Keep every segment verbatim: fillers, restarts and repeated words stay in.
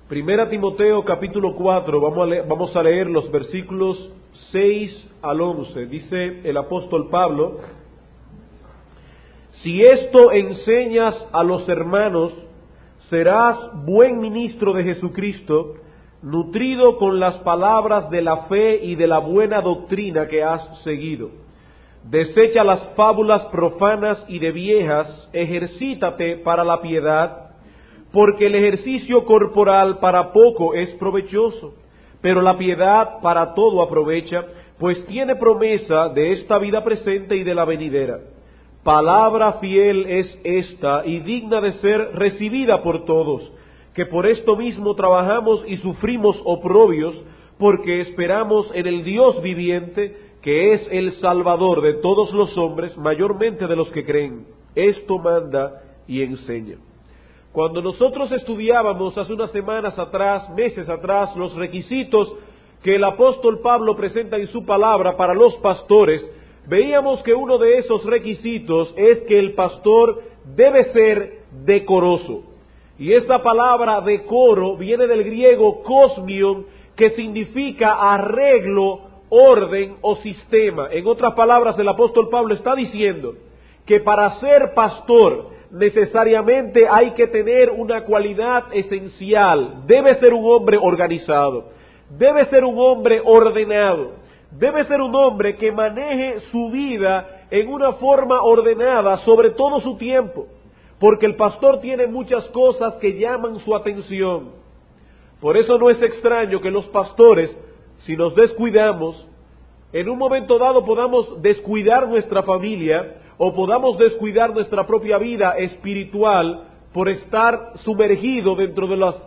Primera Timoteo capítulo cuatro, vamos a, leer, vamos a leer los versículos seis al once. Dice el apóstol Pablo: si esto enseñas a los hermanos, serás buen ministro de Jesucristo, nutrido con las palabras de la fe y de la buena doctrina que has seguido. Desecha las fábulas profanas y de viejas, ejercítate para la piedad, porque el ejercicio corporal para poco es provechoso, pero la piedad para todo aprovecha, pues tiene promesa de esta vida presente y de la venidera. Palabra fiel es esta y digna de ser recibida por todos, que por esto mismo trabajamos y sufrimos oprobios, porque esperamos en el Dios viviente, que es el Salvador de todos los hombres, mayormente de los que creen. Esto manda y enseña. Cuando nosotros estudiábamos hace unas semanas atrás, meses atrás, los requisitos que el apóstol Pablo presenta en su palabra para los pastores, veíamos que uno de esos requisitos es que el pastor debe ser decoroso. Y esa palabra decoro viene del griego kosmion, que significa arreglo, orden o sistema. En otras palabras, el apóstol Pablo está diciendo que para ser pastor necesariamente hay que tener una cualidad esencial. Debe ser un hombre organizado, debe ser un hombre ordenado, debe ser un hombre que maneje su vida en una forma ordenada, sobre todo su tiempo, porque el pastor tiene muchas cosas que llaman su atención. Por eso no es extraño que los pastores, si nos descuidamos, en un momento dado podamos descuidar nuestra familia o podamos descuidar nuestra propia vida espiritual por estar sumergido dentro de las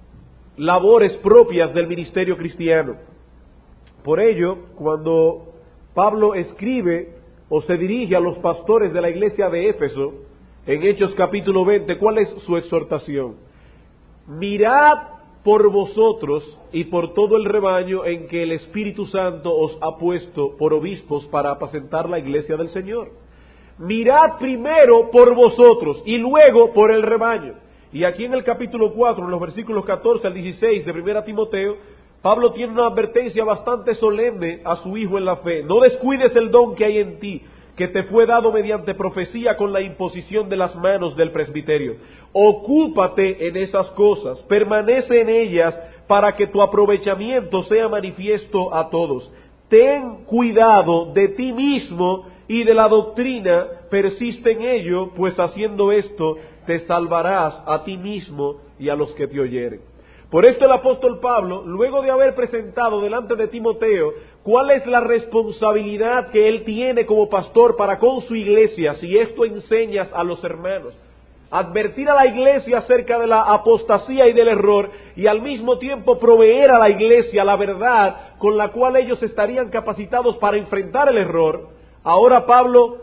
labores propias del ministerio cristiano. Por ello, cuando Pablo escribe o se dirige a los pastores de la iglesia de Éfeso, en Hechos capítulo veinte, ¿cuál es su exhortación? Mirad por vosotros y por todo el rebaño en que el Espíritu Santo os ha puesto por obispos para apacentar la iglesia del Señor. Mirad primero por vosotros y luego por el rebaño. Y aquí en el capítulo cuatro, en los versículos catorce al dieciséis de Primera Timoteo, Pablo tiene una advertencia bastante solemne a su hijo en la fe. No descuides el don que hay en ti, que te fue dado mediante profecía con la imposición de las manos del presbiterio. Ocúpate en esas cosas, permanece en ellas, para que tu aprovechamiento sea manifiesto a todos. Ten cuidado de ti mismo y de la doctrina, persiste en ello, pues haciendo esto te salvarás a ti mismo y a los que te oyeren. Por esto el apóstol Pablo, luego de haber presentado delante de Timoteo cuál es la responsabilidad que él tiene como pastor para con su iglesia, si esto enseñas a los hermanos, advertir a la iglesia acerca de la apostasía y del error, y al mismo tiempo proveer a la iglesia la verdad con la cual ellos estarían capacitados para enfrentar el error, ahora Pablo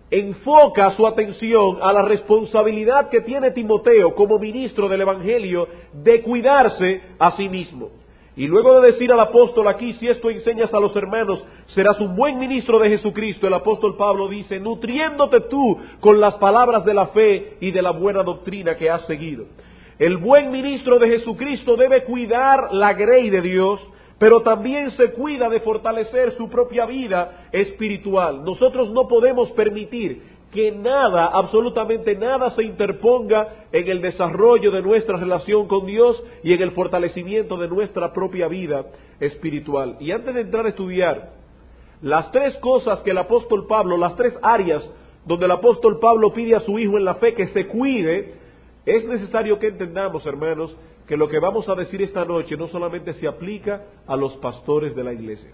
enfoca su atención a la responsabilidad que tiene Timoteo como ministro del Evangelio de cuidarse a sí mismo. Y luego de decir al apóstol aquí, si esto enseñas a los hermanos, serás un buen ministro de Jesucristo, el apóstol Pablo dice, nutriéndote tú con las palabras de la fe y de la buena doctrina que has seguido. El buen ministro de Jesucristo debe cuidar la grey de Dios, pero también se cuida de fortalecer su propia vida espiritual. Nosotros no podemos permitir que nada, absolutamente nada, se interponga en el desarrollo de nuestra relación con Dios y en el fortalecimiento de nuestra propia vida espiritual. Y antes de entrar a estudiar las tres cosas que el apóstol Pablo, las tres áreas donde el apóstol Pablo pide a su hijo en la fe que se cuide, es necesario que entendamos, hermanos, que lo que vamos a decir esta noche no solamente se aplica a los pastores de la iglesia.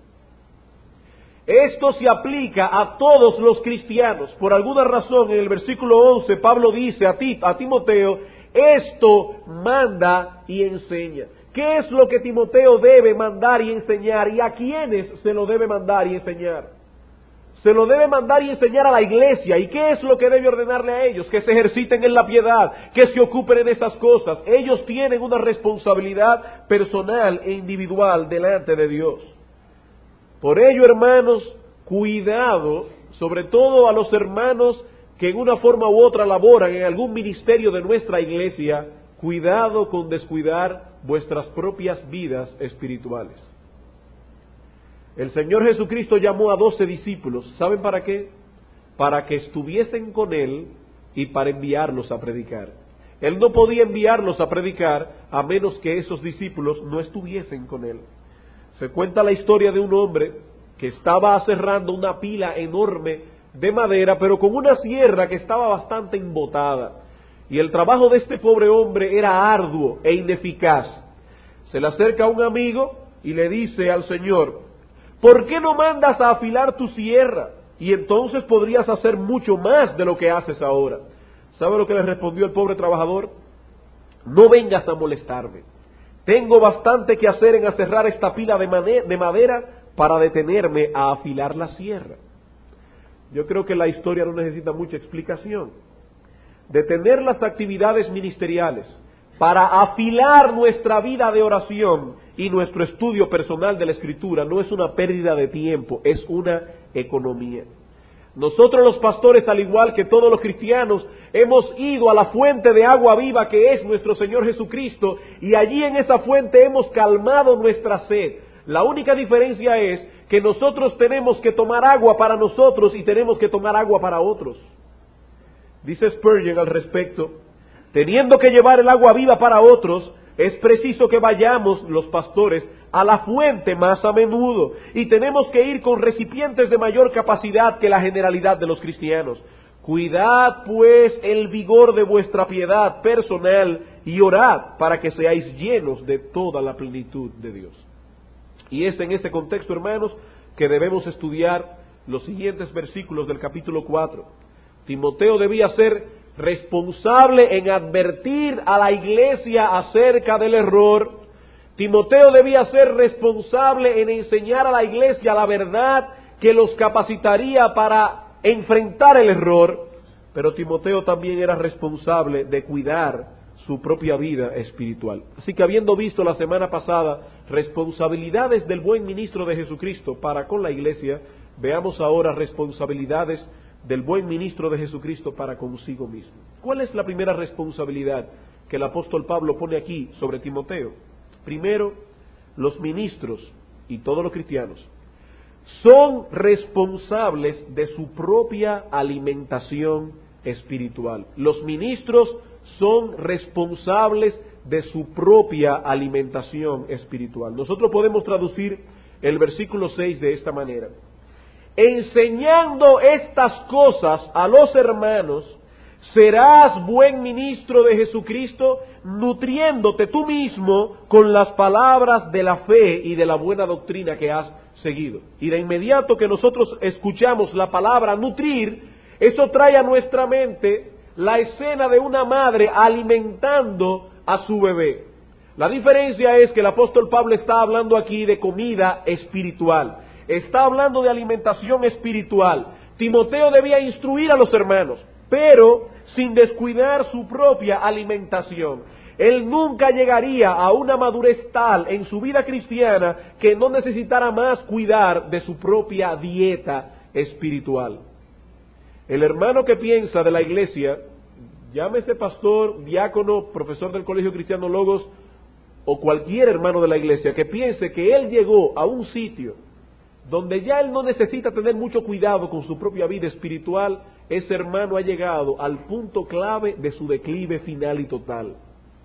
Esto se aplica a todos los cristianos. Por alguna razón, en el versículo once, Pablo dice a, ti, a Timoteo, esto manda y enseña. ¿Qué es lo que Timoteo debe mandar y enseñar? ¿Y a quiénes se lo debe mandar y enseñar? Se lo debe mandar y enseñar a la iglesia. ¿Y qué es lo que debe ordenarle a ellos? Que se ejerciten en la piedad, que se ocupen en esas cosas. Ellos tienen una responsabilidad personal e individual delante de Dios. Por ello, hermanos, cuidado, sobre todo a los hermanos que en una forma u otra laboran en algún ministerio de nuestra iglesia, Cuidado con descuidar vuestras propias vidas espirituales. El Señor Jesucristo llamó a doce discípulos, ¿saben para qué? Para que estuviesen con Él y para enviarlos a predicar. Él no podía enviarlos a predicar a menos que esos discípulos no estuviesen con Él. Se cuenta la historia de un hombre que estaba aserrando una pila enorme de madera, pero con una sierra que estaba bastante embotada. Y el trabajo de este pobre hombre era arduo e ineficaz. Se le acerca un amigo y le dice al Señor: ¿por qué no mandas a afilar tu sierra? Y entonces podrías hacer mucho más de lo que haces ahora. ¿Sabe lo que le respondió el pobre trabajador? No vengas a molestarme. Tengo bastante que hacer en aserrar esta pila de madera para detenerme a afilar la sierra. Yo creo que la historia no necesita mucha explicación. Detener las actividades ministeriales para afilar nuestra vida de oración y nuestro estudio personal de la Escritura no es una pérdida de tiempo, es una economía. Nosotros los pastores, al igual que todos los cristianos, hemos ido a la fuente de agua viva que es nuestro Señor Jesucristo, y allí en esa fuente hemos calmado nuestra sed. La única diferencia es que nosotros tenemos que tomar agua para nosotros y tenemos que tomar agua para otros. Dice Spurgeon al respecto: teniendo que llevar el agua viva para otros, es preciso que vayamos, los pastores, a la fuente más a menudo, y tenemos que ir con recipientes de mayor capacidad que la generalidad de los cristianos. Cuidad pues el vigor de vuestra piedad personal y orad para que seáis llenos de toda la plenitud de Dios. Y es en ese contexto, hermanos, que debemos estudiar los siguientes versículos del capítulo cuatro. Timoteo debía ser responsable en advertir a la iglesia acerca del error. Timoteo debía ser responsable en enseñar a la iglesia la verdad que los capacitaría para enfrentar el error, pero Timoteo también era responsable de cuidar su propia vida espiritual. Así que, habiendo visto la semana pasada responsabilidades del buen ministro de Jesucristo para con la iglesia, veamos ahora responsabilidades del buen ministro de Jesucristo para consigo mismo. ¿Cuál es la primera responsabilidad que el apóstol Pablo pone aquí sobre Timoteo? Primero, los ministros y todos los cristianos son responsables de su propia alimentación espiritual. Los ministros son responsables de su propia alimentación espiritual. Nosotros podemos traducir el versículo seis de esta manera: enseñando estas cosas a los hermanos, serás buen ministro de Jesucristo, nutriéndote tú mismo con las palabras de la fe y de la buena doctrina que has seguido. Y de inmediato que nosotros escuchamos la palabra nutrir, eso trae a nuestra mente la escena de una madre alimentando a su bebé. La diferencia es que el apóstol Pablo está hablando aquí de comida espiritual. Está hablando de alimentación espiritual. Timoteo debía instruir a los hermanos, pero sin descuidar su propia alimentación. Él nunca llegaría a una madurez tal en su vida cristiana que no necesitara más cuidar de su propia dieta espiritual. El hermano que piensa de la iglesia, llámese pastor, diácono, profesor del Colegio Cristiano Logos, o cualquier hermano de la iglesia, que piense que él llegó a un sitio donde ya él no necesita tener mucho cuidado con su propia vida espiritual, ese hermano ha llegado al punto clave de su declive final y total.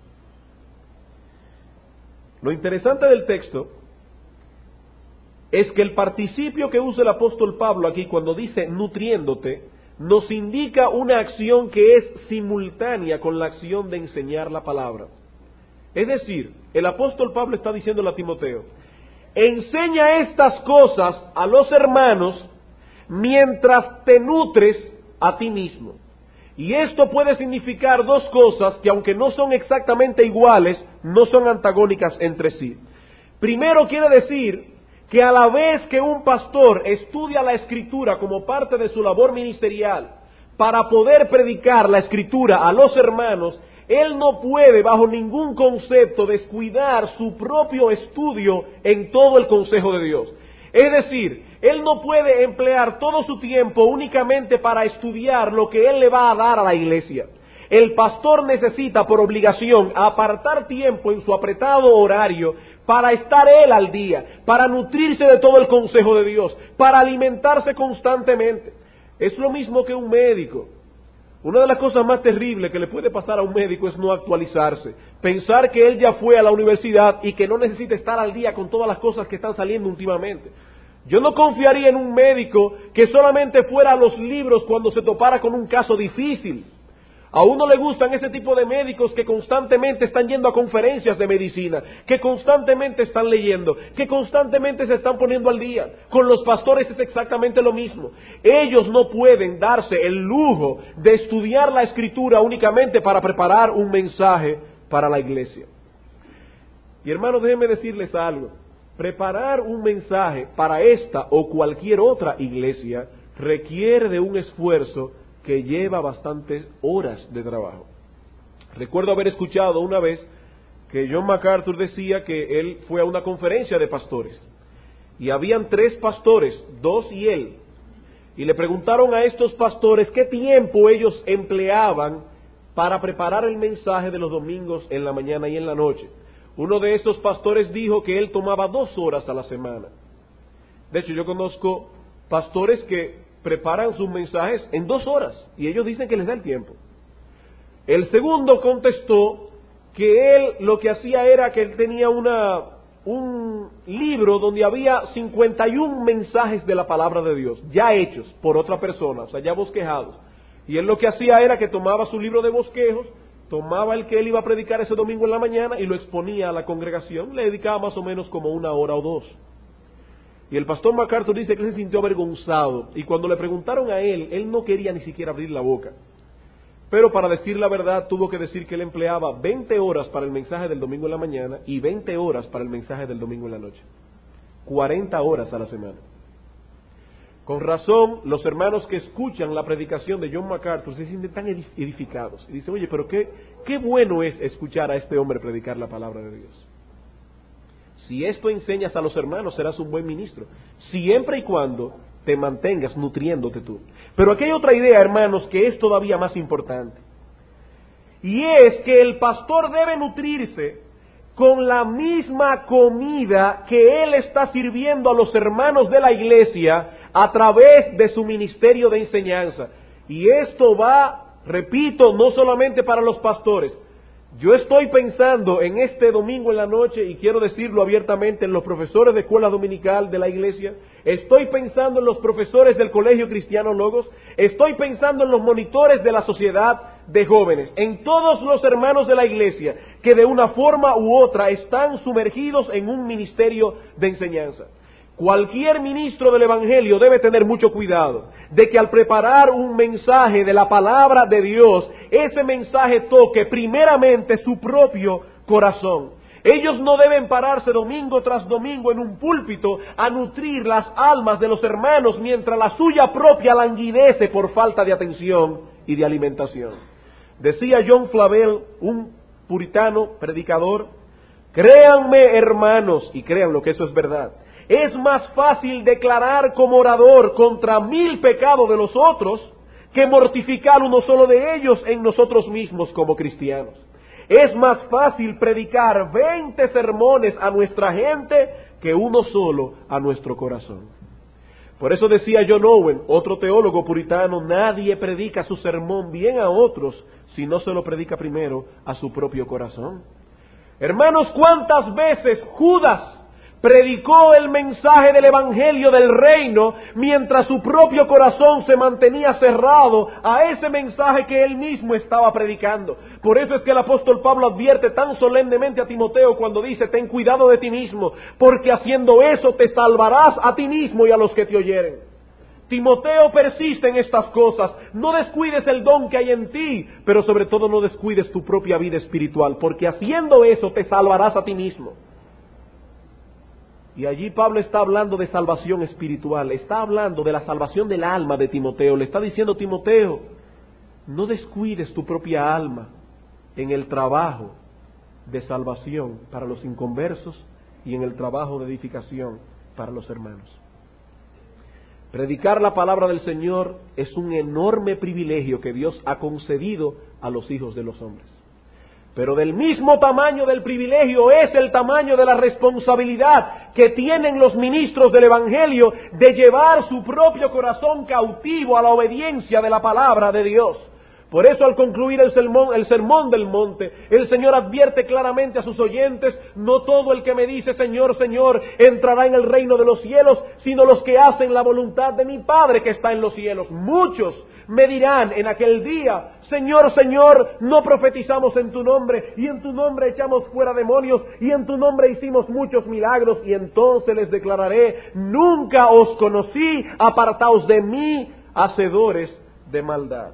Lo interesante del texto es que el participio que usa el apóstol Pablo aquí cuando dice nutriéndote, nos indica una acción que es simultánea con la acción de enseñar la palabra. Es decir, el apóstol Pablo está diciéndole a Timoteo: enseña estas cosas a los hermanos mientras te nutres a ti mismo. Y esto puede significar dos cosas que, aunque no son exactamente iguales, no son antagónicas entre sí. Primero, quiere decir que a la vez que un pastor estudia la Escritura como parte de su labor ministerial para poder predicar la Escritura a los hermanos, él no puede bajo ningún concepto descuidar su propio estudio en todo el consejo de Dios. Es decir, él no puede emplear todo su tiempo únicamente para estudiar lo que él le va a dar a la iglesia. El pastor necesita por obligación apartar tiempo en su apretado horario para estar él al día, para nutrirse de todo el consejo de Dios, para alimentarse constantemente. Es lo mismo que un médico. Una de las cosas más terribles que le puede pasar a un médico es no actualizarse, pensar que él ya fue a la universidad y que no necesita estar al día con todas las cosas que están saliendo últimamente. Yo no confiaría en un médico que solamente fuera a los libros cuando se topara con un caso difícil. A uno le gustan ese tipo de médicos que constantemente están yendo a conferencias de medicina, que constantemente están leyendo, que constantemente se están poniendo al día. Con los pastores es exactamente lo mismo. Ellos no pueden darse el lujo de estudiar la Escritura únicamente para preparar un mensaje para la iglesia. Y hermanos, déjenme decirles algo. Preparar un mensaje para esta o cualquier otra iglesia requiere de un esfuerzo que lleva bastantes horas de trabajo. Recuerdo haber escuchado una vez que John MacArthur decía que él fue a una conferencia de pastores y habían tres pastores, dos y él, y le preguntaron a estos pastores qué tiempo ellos empleaban para preparar el mensaje de los domingos en la mañana y en la noche. Uno de estos pastores dijo que él tomaba dos horas a la semana. De hecho, yo conozco pastores que preparan sus mensajes en dos horas y ellos dicen que les da el tiempo. El segundo contestó que él lo que hacía era que él tenía una, un libro donde había cincuenta y un mensajes de la palabra de Dios, ya hechos por otra persona, o sea, ya bosquejados. Y él lo que hacía era que tomaba su libro de bosquejos, tomaba el que él iba a predicar ese domingo en la mañana y lo exponía a la congregación, le dedicaba más o menos como una hora o dos. Y el pastor MacArthur dice que él se sintió avergonzado, y cuando le preguntaron a él, él no quería ni siquiera abrir la boca. Pero para decir la verdad, tuvo que decir que él empleaba veinte horas para el mensaje del domingo en la mañana y veinte horas para el mensaje del domingo en la noche. cuarenta horas a la semana. Con razón, los hermanos que escuchan la predicación de John MacArthur se sienten tan edificados. Y dicen, oye, pero qué, qué bueno es escuchar a este hombre predicar la palabra de Dios. Si esto enseñas a los hermanos, serás un buen ministro, siempre y cuando te mantengas nutriéndote tú. Pero aquí hay otra idea, hermanos, que es todavía más importante. Y es que el pastor debe nutrirse con la misma comida que él está sirviendo a los hermanos de la iglesia a través de su ministerio de enseñanza. Y esto va, repito, no solamente para los pastores. Yo estoy pensando en este domingo en la noche, y quiero decirlo abiertamente, en los profesores de escuela dominical de la iglesia, estoy pensando en los profesores del Colegio Cristiano Logos, estoy pensando en los monitores de la sociedad de jóvenes, en todos los hermanos de la iglesia que de una forma u otra están sumergidos en un ministerio de enseñanza. Cualquier ministro del Evangelio debe tener mucho cuidado de que al preparar un mensaje de la palabra de Dios, ese mensaje toque primeramente su propio corazón. Ellos no deben pararse domingo tras domingo en un púlpito a nutrir las almas de los hermanos mientras la suya propia languidece por falta de atención y de alimentación. Decía John Flavel, un puritano predicador, créanme hermanos, y créanlo que eso es verdad, es más fácil declarar como orador contra mil pecados de los otros que mortificar uno solo de ellos en nosotros mismos como cristianos. Es más fácil predicar veinte sermones a nuestra gente que uno solo a nuestro corazón. Por eso decía John Owen, otro teólogo puritano, nadie predica su sermón bien a otros si no se lo predica primero a su propio corazón. Hermanos, ¿cuántas veces Judas predicó el mensaje del Evangelio del Reino mientras su propio corazón se mantenía cerrado a ese mensaje que él mismo estaba predicando? Por eso es que el apóstol Pablo advierte tan solemnemente a Timoteo cuando dice, ten cuidado de ti mismo, porque haciendo eso te salvarás a ti mismo y a los que te oyeren. Timoteo, persiste en estas cosas, no descuides el don que hay en ti, pero sobre todo no descuides tu propia vida espiritual, porque haciendo eso te salvarás a ti mismo. Y allí Pablo está hablando de salvación espiritual, está hablando de la salvación del alma de Timoteo. Le está diciendo, Timoteo, no descuides tu propia alma en el trabajo de salvación para los inconversos y en el trabajo de edificación para los hermanos. Predicar la palabra del Señor es un enorme privilegio que Dios ha concedido a los hijos de los hombres. Pero del mismo tamaño del privilegio es el tamaño de la responsabilidad que tienen los ministros del Evangelio de llevar su propio corazón cautivo a la obediencia de la palabra de Dios. Por eso, al concluir el sermón, el sermón del monte, el Señor advierte claramente a sus oyentes: no todo el que me dice Señor, Señor, entrará en el reino de los cielos, sino los que hacen la voluntad de mi Padre que está en los cielos. Muchos me dirán en aquel día: Señor, Señor, no profetizamos en tu nombre, y en tu nombre echamos fuera demonios, y en tu nombre hicimos muchos milagros. Y entonces les declararé: nunca os conocí, apartaos de mí, hacedores de maldad.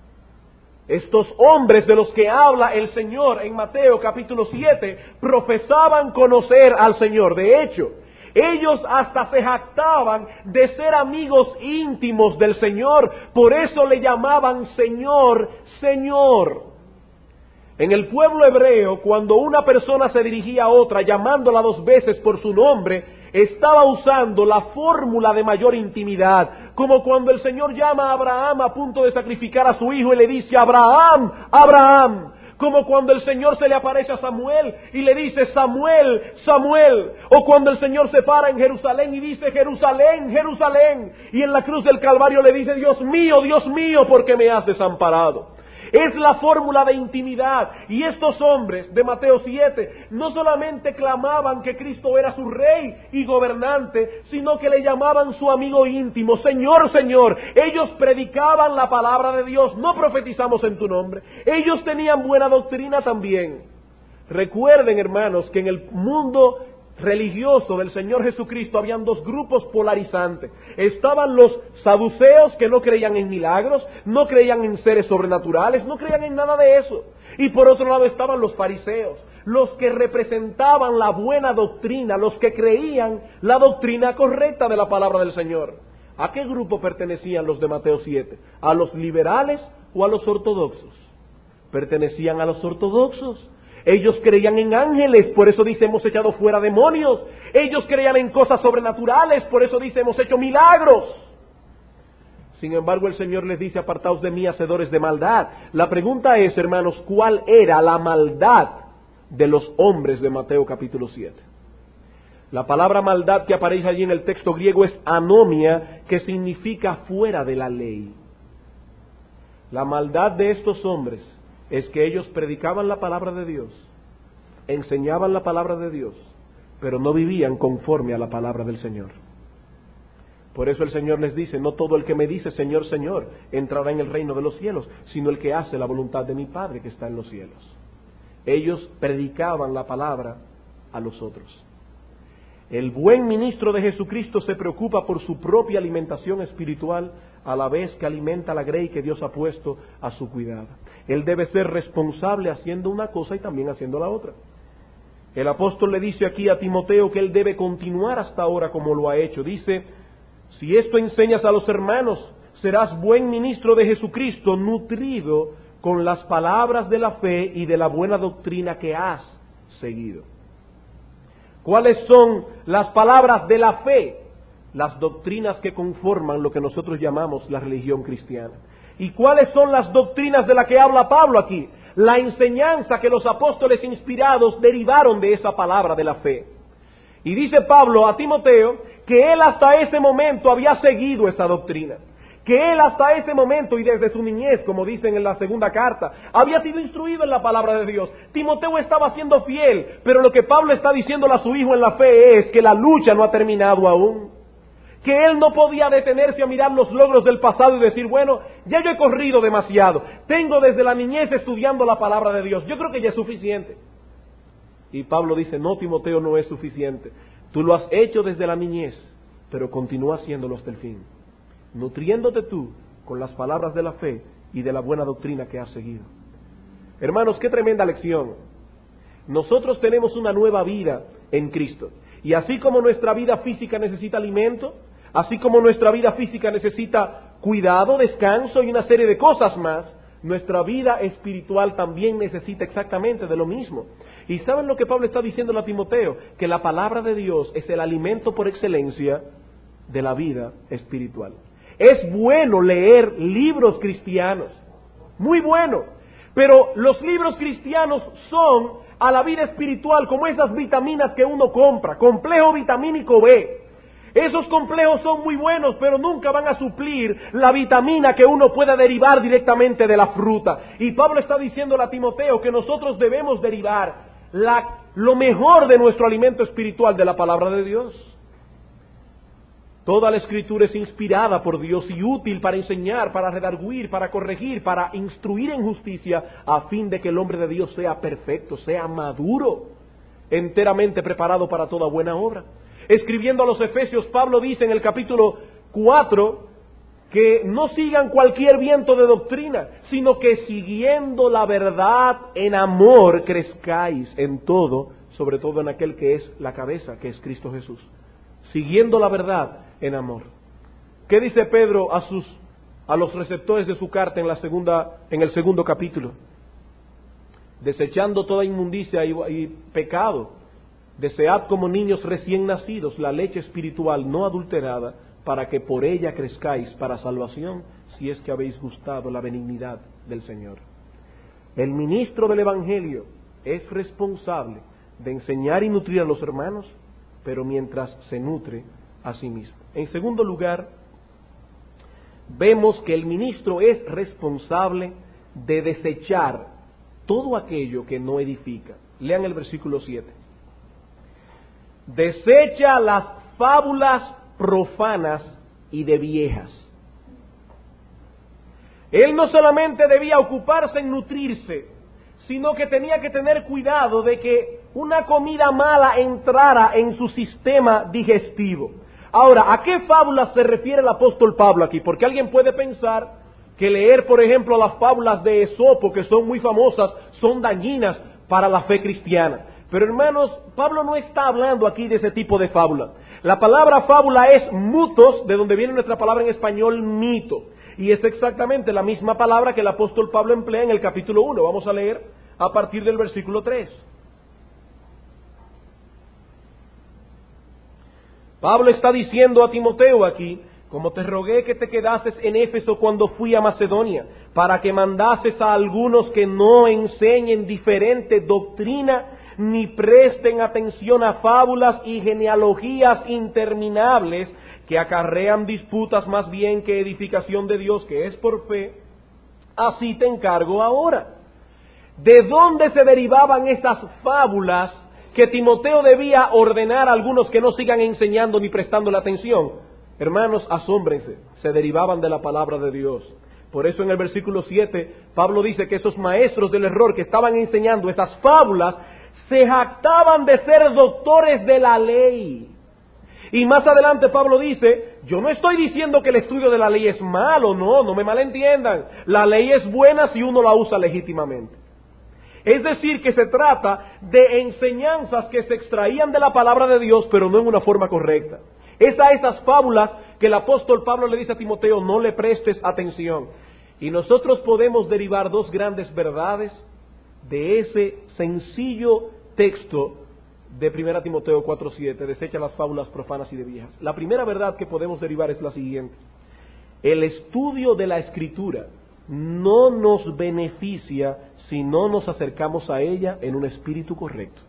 Estos hombres de los que habla el Señor en Mateo capítulo siete profesaban conocer al Señor. De hecho, ellos hasta se jactaban de ser amigos íntimos del Señor. Por eso le llamaban Señor, Señor. En el pueblo hebreo, cuando una persona se dirigía a otra llamándola dos veces por su nombre, estaba usando la fórmula de mayor intimidad, como cuando el Señor llama a Abraham a punto de sacrificar a su hijo y le dice: Abraham, Abraham. Como cuando el Señor se le aparece a Samuel y le dice: Samuel, Samuel. O cuando el Señor se para en Jerusalén y dice: Jerusalén, Jerusalén. Y en la cruz del Calvario le dice: Dios mío, Dios mío, ¿por qué me has desamparado? Es la fórmula de intimidad. Y estos hombres de Mateo siete no solamente clamaban que Cristo era su rey y gobernante, sino que le llamaban su amigo íntimo: Señor, Señor. Ellos predicaban la palabra de Dios. No profetizamos en tu nombre. Ellos tenían buena doctrina también. Recuerden, hermanos, que en el mundo religioso del Señor Jesucristo habían dos grupos polarizantes. Estaban los saduceos, que no creían en milagros, no creían en seres sobrenaturales, no creían en nada de eso. Y por otro lado estaban los fariseos, los que representaban la buena doctrina, los que creían la doctrina correcta de la palabra del Señor. ¿A qué grupo pertenecían los de Mateo siete? ¿A los liberales o a los ortodoxos? Pertenecían a los ortodoxos. Ellos creían en ángeles, por eso dice: hemos echado fuera demonios. Ellos creían en cosas sobrenaturales, por eso dice: hemos hecho milagros. Sin embargo, el Señor les dice: apartaos de mí, hacedores de maldad. La pregunta es, hermanos, ¿cuál era la maldad de los hombres de Mateo capítulo siete? La palabra maldad que aparece allí en el texto griego es anomia, que significa fuera de la ley. La maldad de estos hombres es que ellos predicaban la palabra de Dios, enseñaban la palabra de Dios, pero no vivían conforme a la palabra del Señor. Por eso el Señor les dice: no todo el que me dice Señor, Señor, entrará en el reino de los cielos, sino el que hace la voluntad de mi Padre que está en los cielos. Ellos predicaban la palabra a los otros. El buen ministro de Jesucristo se preocupa por su propia alimentación espiritual, a la vez que alimenta la grey que Dios ha puesto a su cuidado. Él debe ser responsable haciendo una cosa y también haciendo la otra. El apóstol le dice aquí a Timoteo que él debe continuar hasta ahora como lo ha hecho. Dice: si esto enseñas a los hermanos, serás buen ministro de Jesucristo, nutrido con las palabras de la fe y de la buena doctrina que has seguido. ¿Cuáles son las palabras de la fe? Las doctrinas que conforman lo que nosotros llamamos la religión cristiana. ¿Y cuáles son las doctrinas de las que habla Pablo aquí? La enseñanza que los apóstoles inspirados derivaron de esa palabra de la fe. Y dice Pablo a Timoteo que él hasta ese momento había seguido esa doctrina. Que él hasta ese momento y desde su niñez, como dicen en la segunda carta, había sido instruido en la palabra de Dios. Timoteo estaba siendo fiel, pero lo que Pablo está diciéndole a su hijo en la fe es que la lucha no ha terminado aún. Que él no podía detenerse a mirar los logros del pasado y decir: bueno, ya yo he corrido demasiado, tengo desde la niñez estudiando la palabra de Dios, yo creo que ya es suficiente. Y Pablo dice: no, Timoteo, no es suficiente. Tú lo has hecho desde la niñez, pero continúa haciéndolo hasta el fin, nutriéndote tú con las palabras de la fe y de la buena doctrina que has seguido. Hermanos, qué tremenda lección. Nosotros tenemos una nueva vida en Cristo. Y así como nuestra vida física necesita alimento, así como nuestra vida física necesita cuidado, descanso y una serie de cosas más, nuestra vida espiritual también necesita exactamente de lo mismo. ¿Y saben lo que Pablo está diciendo a Timoteo? Que la palabra de Dios es el alimento por excelencia de la vida espiritual. Es bueno leer libros cristianos, muy bueno, pero los libros cristianos son a la vida espiritual como esas vitaminas que uno compra, complejo vitamínico B. Esos complejos son muy buenos, pero nunca van a suplir la vitamina que uno pueda derivar directamente de la fruta. Y Pablo está diciéndole a Timoteo que nosotros debemos derivar la, lo mejor de nuestro alimento espiritual de la palabra de Dios. Toda la Escritura es inspirada por Dios y útil para enseñar, para redarguir, para corregir, para instruir en justicia, a fin de que el hombre de Dios sea perfecto, sea maduro, enteramente preparado para toda buena obra. Escribiendo a los Efesios, Pablo dice en el capítulo cuatro que no sigan cualquier viento de doctrina, sino que siguiendo la verdad en amor crezcáis en todo, sobre todo en aquel que es la cabeza, que es Cristo Jesús. Siguiendo la verdad en amor. ¿Qué dice Pedro a sus a los receptores de su carta en la segunda en el segundo capítulo? Desechando toda inmundicia y, y pecado, desead como niños recién nacidos la leche espiritual no adulterada, para que por ella crezcáis para salvación, si es que habéis gustado la benignidad del Señor. El ministro del Evangelio es responsable de enseñar y nutrir a los hermanos, pero mientras se nutre a sí mismo. En segundo lugar, vemos que el ministro es responsable de desechar todo aquello que no edifica. Lean el versículo siete. Desecha las fábulas profanas y de viejas. Él no solamente debía ocuparse en nutrirse, sino que tenía que tener cuidado de que una comida mala entrara en su sistema digestivo. Ahora, ¿a qué fábulas se refiere el apóstol Pablo aquí? Porque alguien puede pensar que leer, por ejemplo, las fábulas de Esopo, que son muy famosas, son dañinas para la fe cristiana. Pero hermanos, Pablo no está hablando aquí de ese tipo de fábula. La palabra fábula es mutos, de donde viene nuestra palabra en español mito. Y es exactamente la misma palabra que el apóstol Pablo emplea en el capítulo uno. Vamos a leer a partir del versículo tres. Pablo está diciendo a Timoteo aquí: como te rogué que te quedases en Éfeso cuando fui a Macedonia, para que mandases a algunos que no enseñen diferente doctrina, ni presten atención a fábulas y genealogías interminables, que acarrean disputas más bien que edificación de Dios, que es por fe, así te encargo ahora. ¿De dónde se derivaban esas fábulas que Timoteo debía ordenar a algunos que no sigan enseñando ni prestando la atención? Hermanos, asómbrense, se derivaban de la palabra de Dios. Por eso en el versículo siete, Pablo dice que esos maestros del error que estaban enseñando esas fábulas, se jactaban de ser doctores de la ley. Y más adelante Pablo dice: yo no estoy diciendo que el estudio de la ley es malo, no, no me malentiendan. La ley es buena si uno la usa legítimamente. Es decir, que se trata de enseñanzas que se extraían de la palabra de Dios, pero no en una forma correcta. Es a esas fábulas que el apóstol Pablo le dice a Timoteo: no le prestes atención. Y nosotros podemos derivar dos grandes verdades de ese sencillo texto de primera Timoteo cuatro siete, desecha las fábulas profanas y de viejas. La primera verdad que podemos derivar es la siguiente: el estudio de la Escritura no nos beneficia si no nos acercamos a ella en un espíritu correcto.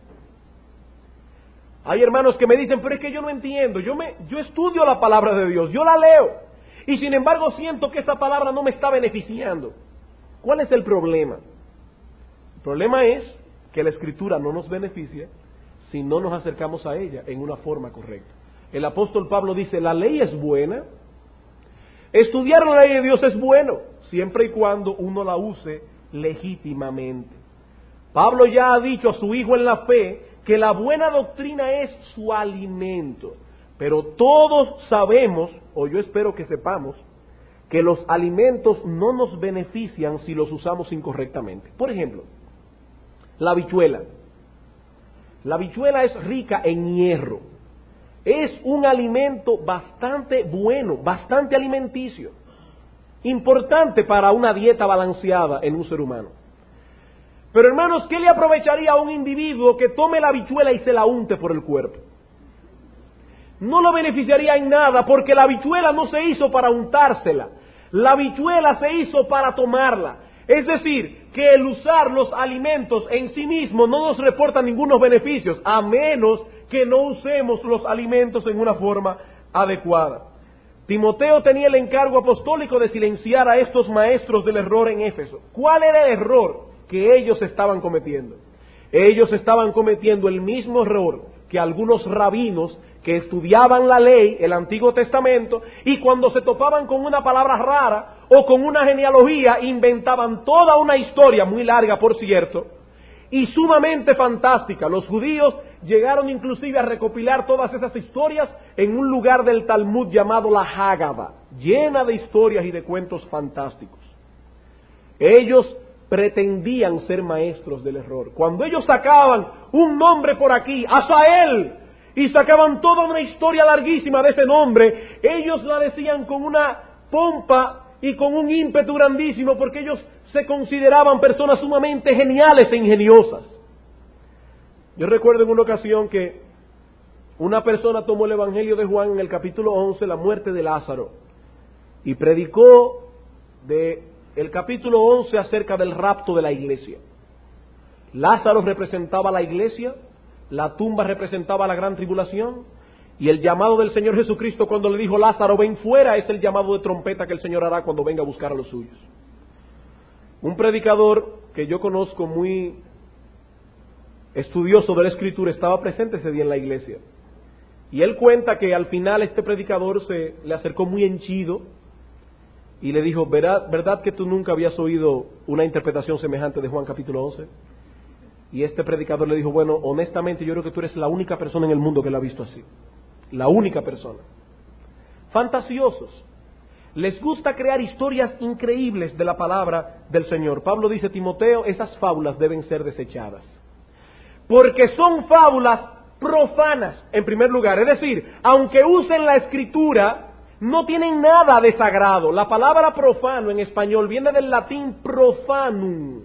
Hay hermanos que me dicen: pero es que yo no entiendo, yo, me, yo estudio la palabra de Dios, yo la leo, y sin embargo siento que esa palabra no me está beneficiando. ¿Cuál es el problema? El problema es que la Escritura no nos beneficia si no nos acercamos a ella en una forma correcta. El apóstol Pablo dice: la ley es buena, estudiar la ley de Dios es bueno, siempre y cuando uno la use legítimamente. Pablo ya ha dicho a su hijo en la fe que la buena doctrina es su alimento, pero todos sabemos, o yo espero que sepamos, que los alimentos no nos benefician si los usamos incorrectamente. Por ejemplo, la habichuela. La habichuela es rica en hierro. Es un alimento bastante bueno, bastante alimenticio, importante para una dieta balanceada en un ser humano. Pero hermanos, ¿qué le aprovecharía a un individuo que tome la habichuela y se la unte por el cuerpo? no lo beneficiaría en nada, porque la habichuela no se hizo para untársela, la habichuela se hizo para tomarla. Es decir, que el usar los alimentos en sí mismo no nos reporta ningunos beneficios, a menos que no usemos los alimentos en una forma adecuada. Timoteo tenía el encargo apostólico de silenciar a estos maestros del error en Éfeso. ¿Cuál era el error que ellos estaban cometiendo? Ellos estaban cometiendo el mismo error que algunos rabinos que estudiaban la ley, el Antiguo Testamento, y cuando se topaban con una palabra rara o con una genealogía, inventaban toda una historia, muy larga por cierto, y sumamente fantástica. Los judíos llegaron inclusive a recopilar todas esas historias en un lugar del Talmud llamado la Hágada, llena de historias y de cuentos fantásticos. Ellos pretendían ser maestros del error. Cuando ellos sacaban un nombre por aquí, Asael, y sacaban toda una historia larguísima de ese nombre, ellos la decían con una pompa y con un ímpetu grandísimo, porque ellos se consideraban personas sumamente geniales e ingeniosas. Yo recuerdo en una ocasión que una persona tomó el Evangelio de Juan en el capítulo once, la muerte de Lázaro, y predicó de el capítulo once acerca del rapto de la iglesia. Lázaro representaba a la iglesia, la tumba representaba la gran tribulación, y el llamado del Señor Jesucristo cuando le dijo Lázaro ven fuera es el llamado de trompeta que el Señor hará cuando venga a buscar a los suyos. Un predicador que yo conozco muy estudioso de la Escritura estaba presente ese día en la iglesia, y él cuenta que al final este predicador se le acercó muy henchido y le dijo, ¿verdad, ¿verdad que tú nunca habías oído una interpretación semejante de Juan capítulo once? Y este predicador le dijo, bueno, honestamente yo creo que tú eres la única persona en el mundo que lo ha visto así. La única persona. Fantasiosos. Les gusta crear historias increíbles de la palabra del Señor. Pablo dice, Timoteo, esas fábulas deben ser desechadas. Porque son fábulas profanas, en primer lugar. Es decir, aunque usen la escritura, no tienen nada de sagrado. La palabra profano en español viene del latín profanum.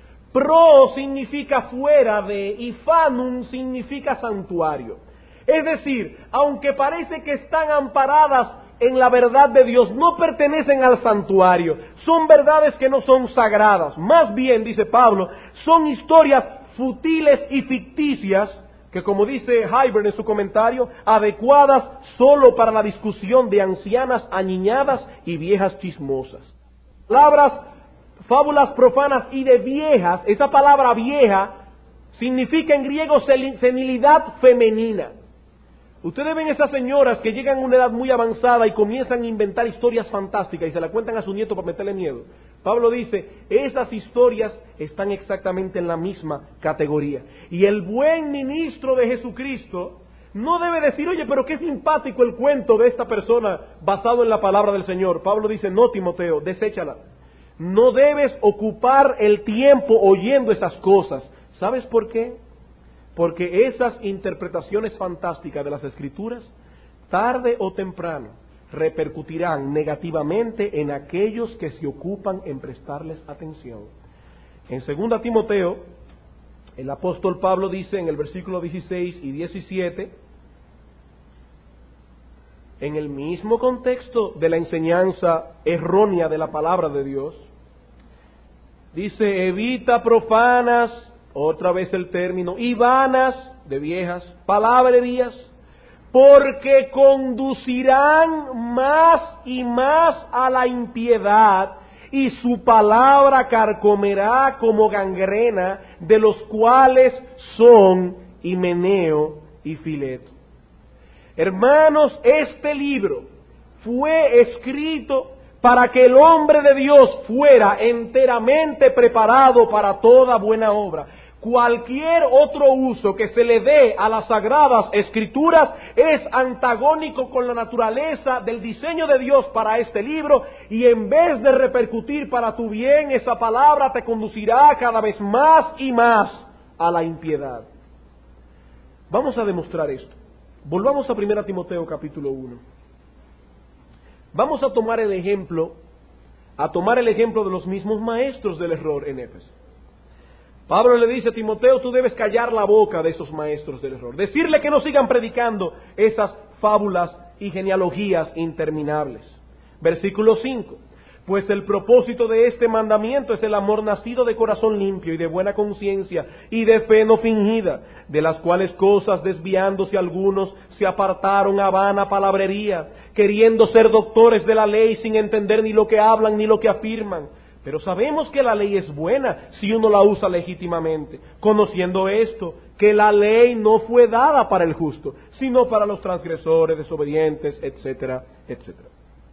Pro significa fuera de y fanum significa santuario. Es decir, aunque parece que están amparadas en la verdad de Dios, no pertenecen al santuario. Son verdades que no son sagradas. Más bien, dice Pablo, son historias futiles y ficticias que, como dice Hyburn en su comentario, adecuadas solo para la discusión de ancianas aniñadas y viejas chismosas. Palabras, fábulas profanas y de viejas, esa palabra vieja significa en griego senilidad femenina. Ustedes ven esas señoras que llegan a una edad muy avanzada y comienzan a inventar historias fantásticas y se la cuentan a su nieto para meterle miedo. Pablo dice, esas historias están exactamente en la misma categoría. Y el buen ministro de Jesucristo no debe decir, oye, pero qué simpático el cuento de esta persona basado en la palabra del Señor. Pablo dice, no, Timoteo, deséchala. No debes ocupar el tiempo oyendo esas cosas. ¿Sabes por qué? Porque esas interpretaciones fantásticas de las Escrituras, tarde o temprano, repercutirán negativamente en aquellos que se ocupan en prestarles atención. En segunda Timoteo, el apóstol Pablo dice en el versículo dieciséis y diecisiete, en el mismo contexto de la enseñanza errónea de la palabra de Dios, dice, evita profanas, otra vez el término, y vanas, de viejas, palabrerías, porque conducirán más y más a la impiedad, y su palabra carcomerá como gangrena, de los cuales son Himeneo y Fileto. Hermanos, este libro fue escrito para que el hombre de Dios fuera enteramente preparado para toda buena obra. Cualquier otro uso que se le dé a las sagradas escrituras es antagónico con la naturaleza del diseño de Dios para este libro, y en vez de repercutir para tu bien, esa palabra te conducirá cada vez más y más a la impiedad. Vamos a demostrar esto. Volvamos a primera Timoteo capítulo uno. Vamos a tomar el ejemplo, a tomar el ejemplo de los mismos maestros del error en Éfeso. Pablo le dice a Timoteo, tú debes callar la boca de esos maestros del error, decirle que no sigan predicando esas fábulas y genealogías interminables. Versículo cinco. Pues el propósito de este mandamiento es el amor nacido de corazón limpio y de buena conciencia y de fe no fingida, de las cuales cosas desviándose algunos se apartaron a vana palabrería, queriendo ser doctores de la ley sin entender ni lo que hablan ni lo que afirman. Pero sabemos que la ley es buena si uno la usa legítimamente, conociendo esto, que la ley no fue dada para el justo, sino para los transgresores, desobedientes, etcétera, etcétera.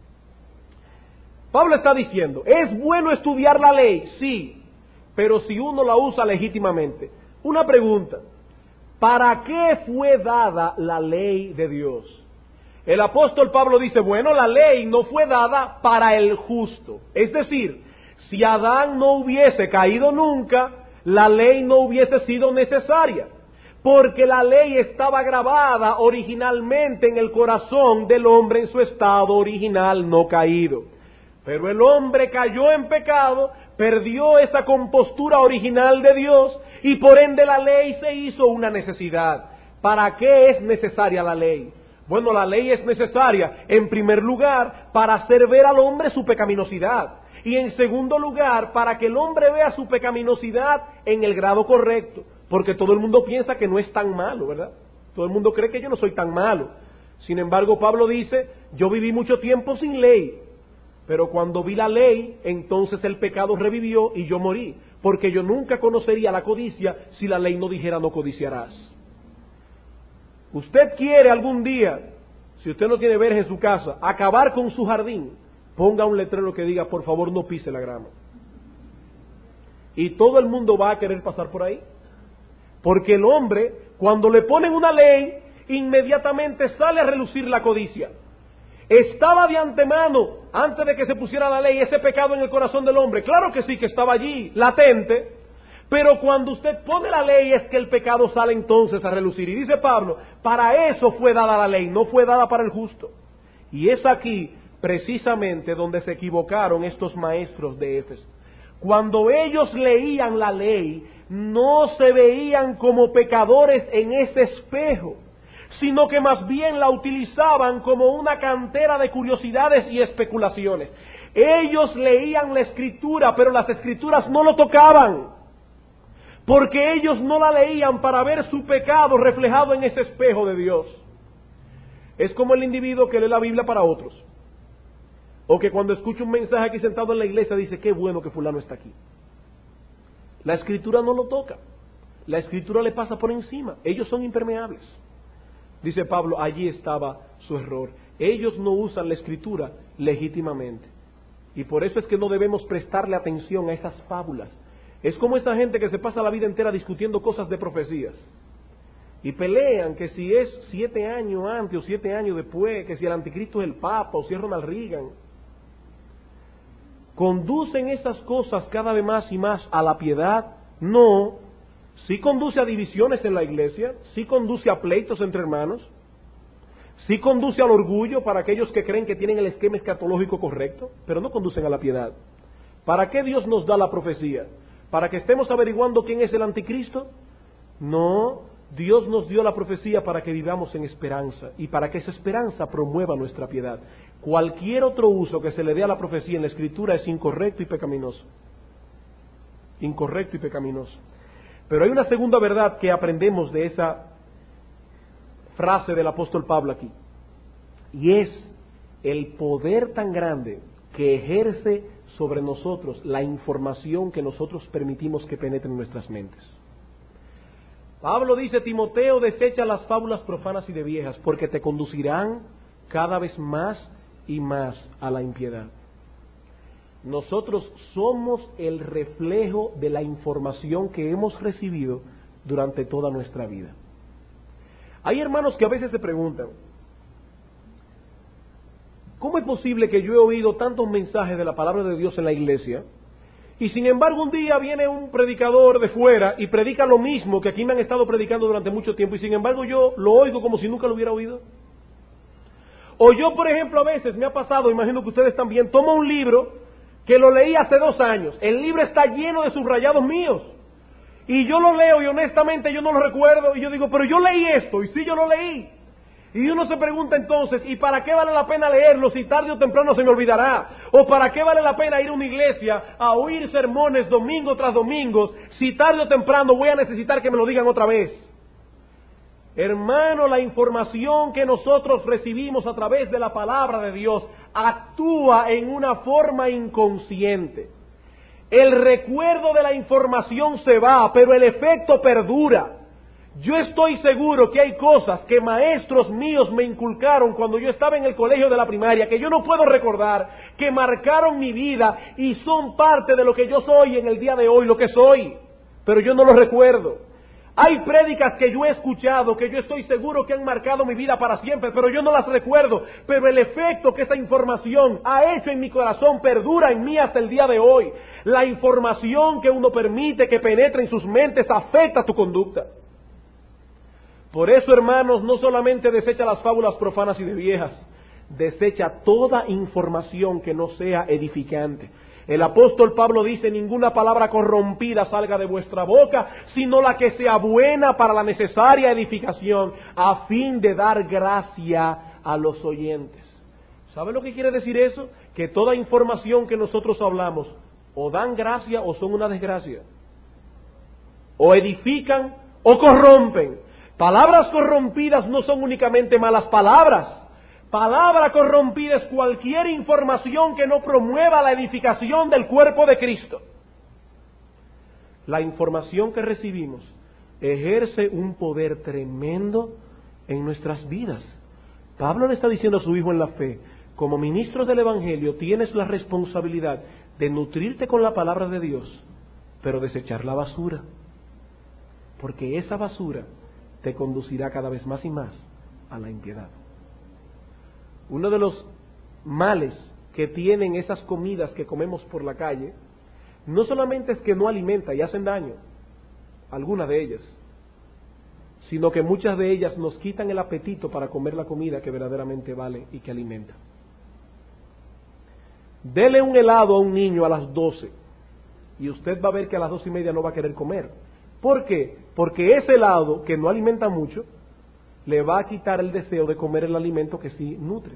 Pablo está diciendo, es bueno estudiar la ley, sí, pero si uno la usa legítimamente. Una pregunta, ¿para qué fue dada la ley de Dios? El apóstol Pablo dice, bueno, la ley no fue dada para el justo. Es decir, si Adán no hubiese caído nunca, la ley no hubiese sido necesaria, porque la ley estaba grabada originalmente en el corazón del hombre en su estado original no caído. Pero el hombre cayó en pecado, perdió esa compostura original de Dios y por ende la ley se hizo una necesidad. ¿Para qué es necesaria la ley? Bueno, la ley es necesaria en primer lugar para hacer ver al hombre su pecaminosidad y en segundo lugar para que el hombre vea su pecaminosidad en el grado correcto, porque todo el mundo piensa que no es tan malo, ¿verdad? Todo el mundo cree que yo no soy tan malo. Sin embargo, Pablo dice, yo viví mucho tiempo sin ley, pero cuando vi la ley, entonces el pecado revivió y yo morí, porque yo nunca conocería la codicia si la ley no dijera no codiciarás. Usted quiere algún día, si usted no tiene verja en su casa, acabar con su jardín, ponga un letrero que diga, por favor no pise la grama. Y todo el mundo va a querer pasar por ahí, porque el hombre, cuando le ponen una ley, inmediatamente sale a relucir la codicia. ¿Estaba de antemano, antes de que se pusiera la ley, ese pecado en el corazón del hombre? Claro que sí, que estaba allí, latente. Pero cuando usted pone la ley es que el pecado sale entonces a relucir. Y dice Pablo, para eso fue dada la ley, no fue dada para el justo. Y es aquí, precisamente, donde se equivocaron estos maestros de Éfeso. Cuando ellos leían la ley, no se veían como pecadores en ese espejo, sino que más bien la utilizaban como una cantera de curiosidades y especulaciones. Ellos leían la Escritura, pero las Escrituras no lo tocaban, porque ellos no la leían para ver su pecado reflejado en ese espejo de Dios. Es como el individuo que lee la Biblia para otros, o que cuando escucha un mensaje aquí sentado en la iglesia dice, qué bueno que fulano está aquí. La Escritura no lo toca, la Escritura le pasa por encima, ellos son impermeables. Dice Pablo, allí estaba su error. Ellos no usan la Escritura legítimamente. Y por eso es que no debemos prestarle atención a esas fábulas. Es como esa gente que se pasa la vida entera discutiendo cosas de profecías. Y pelean que si es siete años antes o siete años después, que si el anticristo es el Papa o si es Ronald Reagan. ¿Conducen esas cosas cada vez más y más a la piedad? No. Sí conduce a divisiones en la iglesia, sí conduce a pleitos entre hermanos, sí conduce al orgullo para aquellos que creen que tienen el esquema escatológico correcto, pero no conducen a la piedad. ¿Para qué Dios nos da la profecía? ¿Para que estemos averiguando quién es el anticristo? No, Dios nos dio la profecía para que vivamos en esperanza y para que esa esperanza promueva nuestra piedad. Cualquier otro uso que se le dé a la profecía en la Escritura es incorrecto y pecaminoso. Incorrecto y pecaminoso. Pero hay una segunda verdad que aprendemos de esa frase del apóstol Pablo aquí, y es el poder tan grande que ejerce sobre nosotros la información que nosotros permitimos que penetre en nuestras mentes. Pablo dice, Timoteo, desecha las fábulas profanas y de viejas, porque te conducirán cada vez más y más a la impiedad. Nosotros somos el reflejo de la información que hemos recibido durante toda nuestra vida. Hay hermanos que a veces se preguntan, ¿cómo es posible que yo he oído tantos mensajes de la palabra de Dios en la iglesia y sin embargo un día viene un predicador de fuera y predica lo mismo que aquí me han estado predicando durante mucho tiempo y sin embargo yo lo oigo como si nunca lo hubiera oído? O yo, por ejemplo, a veces me ha pasado, imagino que ustedes también, tomo un libro que lo leí hace dos años. El libro está lleno de subrayados míos. Y yo lo leo y honestamente yo no lo recuerdo. Y yo digo, pero yo leí esto. Y sí, yo lo leí. Y uno se pregunta entonces, ¿y para qué vale la pena leerlo si tarde o temprano se me olvidará? ¿O para qué vale la pena ir a una iglesia a oír sermones domingo tras domingo si tarde o temprano voy a necesitar que me lo digan otra vez? Hermano, la información que nosotros recibimos a través de la palabra de Dios actúa en una forma inconsciente. El recuerdo de la información se va, pero el efecto perdura. Yo estoy seguro que hay cosas que maestros míos me inculcaron cuando yo estaba en el colegio de la primaria, que yo no puedo recordar, que marcaron mi vida y son parte de lo que yo soy en el día de hoy, lo que soy, pero yo no lo recuerdo. Hay prédicas que yo he escuchado, que yo estoy seguro que han marcado mi vida para siempre, pero yo no las recuerdo, pero el efecto que esta información ha hecho en mi corazón perdura en mí hasta el día de hoy. La información que uno permite que penetre en sus mentes afecta tu conducta. Por eso, hermanos, no solamente desecha las fábulas profanas y de viejas, desecha toda información que no sea edificante. El apóstol Pablo dice, ninguna palabra corrompida salga de vuestra boca, sino la que sea buena para la necesaria edificación, a fin de dar gracia a los oyentes. ¿Sabe lo que quiere decir eso? Que toda información que nosotros hablamos, o dan gracia o son una desgracia. O edifican o corrompen. Palabras corrompidas no son únicamente malas palabras. Palabra corrompida es cualquier información que no promueva la edificación del cuerpo de Cristo. La información que recibimos ejerce un poder tremendo en nuestras vidas. Pablo le está diciendo a su hijo en la fe, como ministro del Evangelio tienes la responsabilidad de nutrirte con la palabra de Dios, pero desechar la basura. Porque esa basura te conducirá cada vez más y más a la impiedad. Uno de los males que tienen esas comidas que comemos por la calle, no solamente es que no alimenta y hacen daño, algunas de ellas, sino que muchas de ellas nos quitan el apetito para comer la comida que verdaderamente vale y que alimenta. Dele un helado a un niño a las doce y usted va a ver que a las doce y media no va a querer comer. ¿Por qué? Porque ese helado, que no alimenta mucho, le va a quitar el deseo de comer el alimento que sí nutre.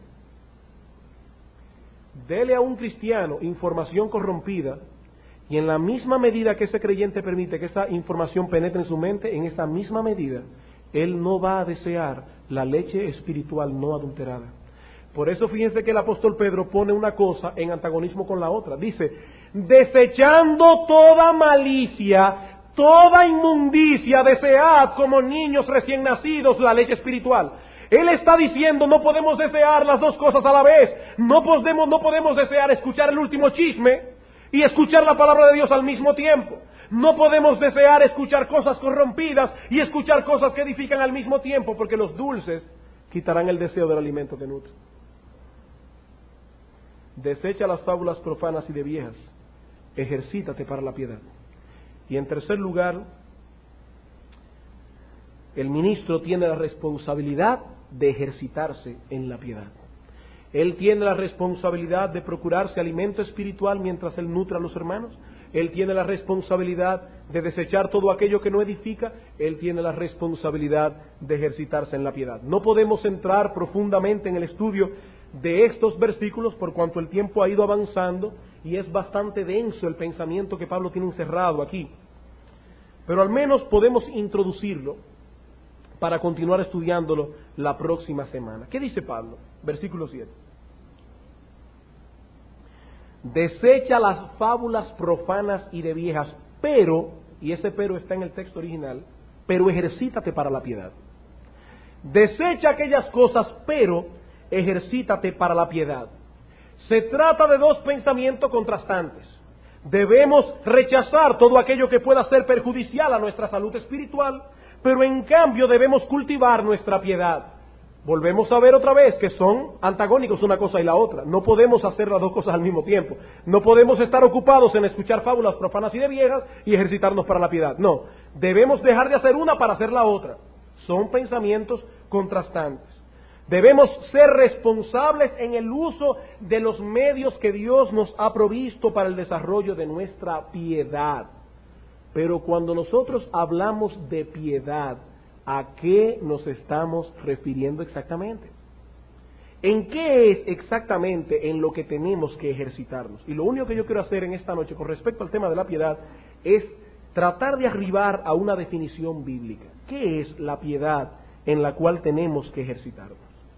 Dele a un cristiano información corrompida y en la misma medida que ese creyente permite que esa información penetre en su mente, en esa misma medida, él no va a desear la leche espiritual no adulterada. Por eso fíjense que el apóstol Pedro pone una cosa en antagonismo con la otra. Dice, desechando toda malicia, toda inmundicia, desead como niños recién nacidos la leche espiritual. Él está diciendo, no podemos desear las dos cosas a la vez. No podemos, no podemos desear escuchar el último chisme y escuchar la palabra de Dios al mismo tiempo. No podemos desear escuchar cosas corrompidas y escuchar cosas que edifican al mismo tiempo, porque los dulces quitarán el deseo del alimento que nutre. Desecha las fábulas profanas y de viejas. Ejercítate para la piedad. Y en tercer lugar, el ministro tiene la responsabilidad de ejercitarse en la piedad. Él tiene la responsabilidad de procurarse alimento espiritual mientras él nutre a los hermanos. Él tiene la responsabilidad de desechar todo aquello que no edifica. Él tiene la responsabilidad de ejercitarse en la piedad. No podemos entrar profundamente en el estudio de estos versículos por cuanto el tiempo ha ido avanzando y es bastante denso el pensamiento que Pablo tiene encerrado aquí. Pero al menos podemos introducirlo para continuar estudiándolo la próxima semana. ¿Qué dice Pablo? Versículo siete. Desecha las fábulas profanas y de viejas, pero, y ese pero está en el texto original, pero ejercítate para la piedad. Desecha aquellas cosas, pero ejercítate para la piedad. Se trata de dos pensamientos contrastantes. Debemos rechazar todo aquello que pueda ser perjudicial a nuestra salud espiritual, pero en cambio debemos cultivar nuestra piedad. Volvemos a ver otra vez que son antagónicos una cosa y la otra. No podemos hacer las dos cosas al mismo tiempo. No podemos estar ocupados en escuchar fábulas profanas y de viejas y ejercitarnos para la piedad. No, debemos dejar de hacer una para hacer la otra. Son pensamientos contrastantes. Debemos ser responsables en el uso de los medios que Dios nos ha provisto para el desarrollo de nuestra piedad. Pero cuando nosotros hablamos de piedad, ¿a qué nos estamos refiriendo exactamente? ¿En qué es exactamente en lo que tenemos que ejercitarnos? Y lo único que yo quiero hacer en esta noche con respecto al tema de la piedad es tratar de arribar a una definición bíblica. ¿Qué es la piedad en la cual tenemos que ejercitarnos?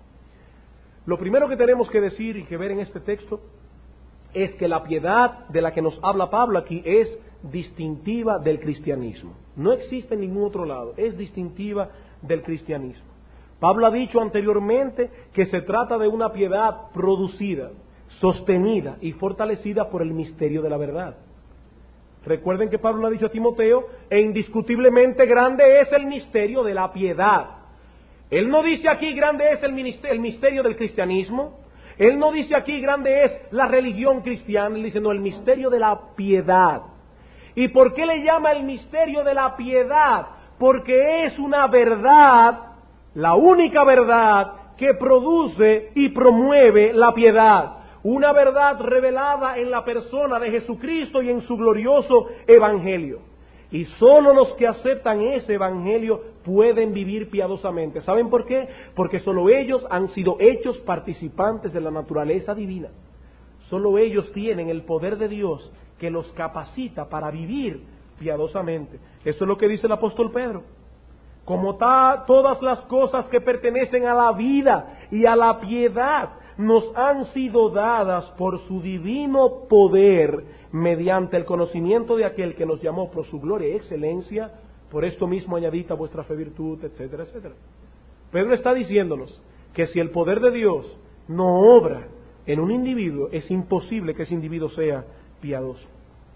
Lo primero que tenemos que decir y que ver en este texto es que la piedad de la que nos habla Pablo aquí es distintiva del cristianismo. No existe en ningún otro lado, es distintiva del cristianismo. Pablo ha dicho anteriormente que se trata de una piedad producida, sostenida y fortalecida por el misterio de la verdad. Recuerden que Pablo le ha dicho a Timoteo, e indiscutiblemente grande es el misterio de la piedad. Él no dice aquí grande es el misterio, el misterio del cristianismo. Él no dice aquí grande es la religión cristiana. Él dice no, el misterio de la piedad. ¿Y por qué le llama el misterio de la piedad? Porque es una verdad, la única verdad que produce y promueve la piedad. Una verdad revelada en la persona de Jesucristo y en su glorioso evangelio. Y solo los que aceptan ese evangelio pueden vivir piadosamente. ¿Saben por qué? Porque solo ellos han sido hechos participantes de la naturaleza divina. Solo ellos tienen el poder de Dios que los capacita para vivir piadosamente. Eso es lo que dice el apóstol Pedro. Como ta, todas las cosas que pertenecen a la vida y a la piedad nos han sido dadas por su divino poder mediante el conocimiento de aquel que nos llamó por su gloria y excelencia, por esto mismo añadid a vuestra fe virtud, etcétera, etcétera. Pedro está diciéndonos que si el poder de Dios no obra en un individuo, es imposible que ese individuo sea piadoso.